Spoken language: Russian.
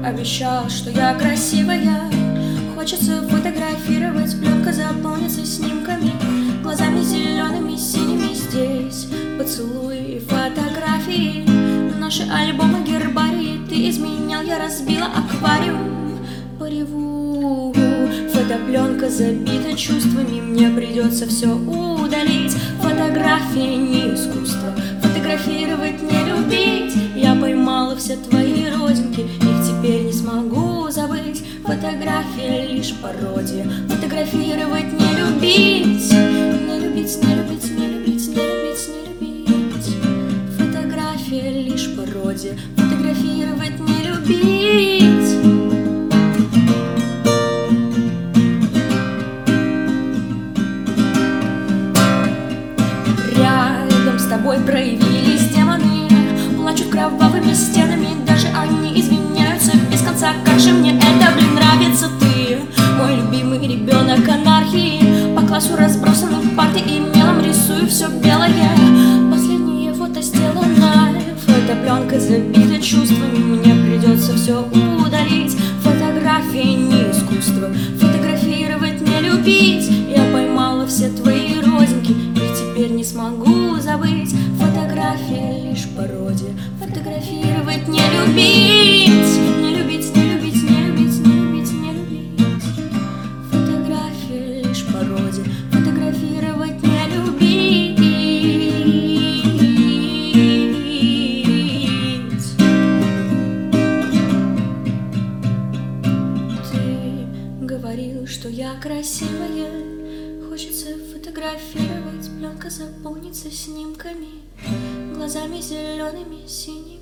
обещал, что я красивая. Хочется фотографировать, пленка заполнится снимками, глазами зелеными, синими здесь поцелуи и фотографии. Наши альбомы, гербарии, ты изменял, я разбила аквариум по реву. Фотопленка забита чувствами, мне придется все удалить. Фотография не искусство, фотографировать не любить. Я поймала все твои родинки, их теперь не смогу забыть. Фотография лишь пародия, фотографировать не любить. Не любить, не любить, не любить, не любить, не любить. Фотография лишь пародия, фотографировать не любить. Рядом с тобой проявились демоны, плачут кровавыми стенами, даже они извиняются без конца. Как же мне это, блин, нравится. Ты мой любимый ребенок анархии, по классу разбросаны парты и мелом рисую все белое. Последнее фото сделано, фотопленка забита чувствами, мне придется все удалить. Фотография не искусство, фотографировать не любить. Я поймала все твои родинки, их теперь не смогу забыть. Фотография лишь пародия, фотографировать не любить. Не любить, не любить, не любить, не любить, не любить. Фотография лишь пародия, фотографировать не любить. Ты говорил, что я красивая, хочется фотографировать, пленка заполнится снимками, глазами зелеными, синими.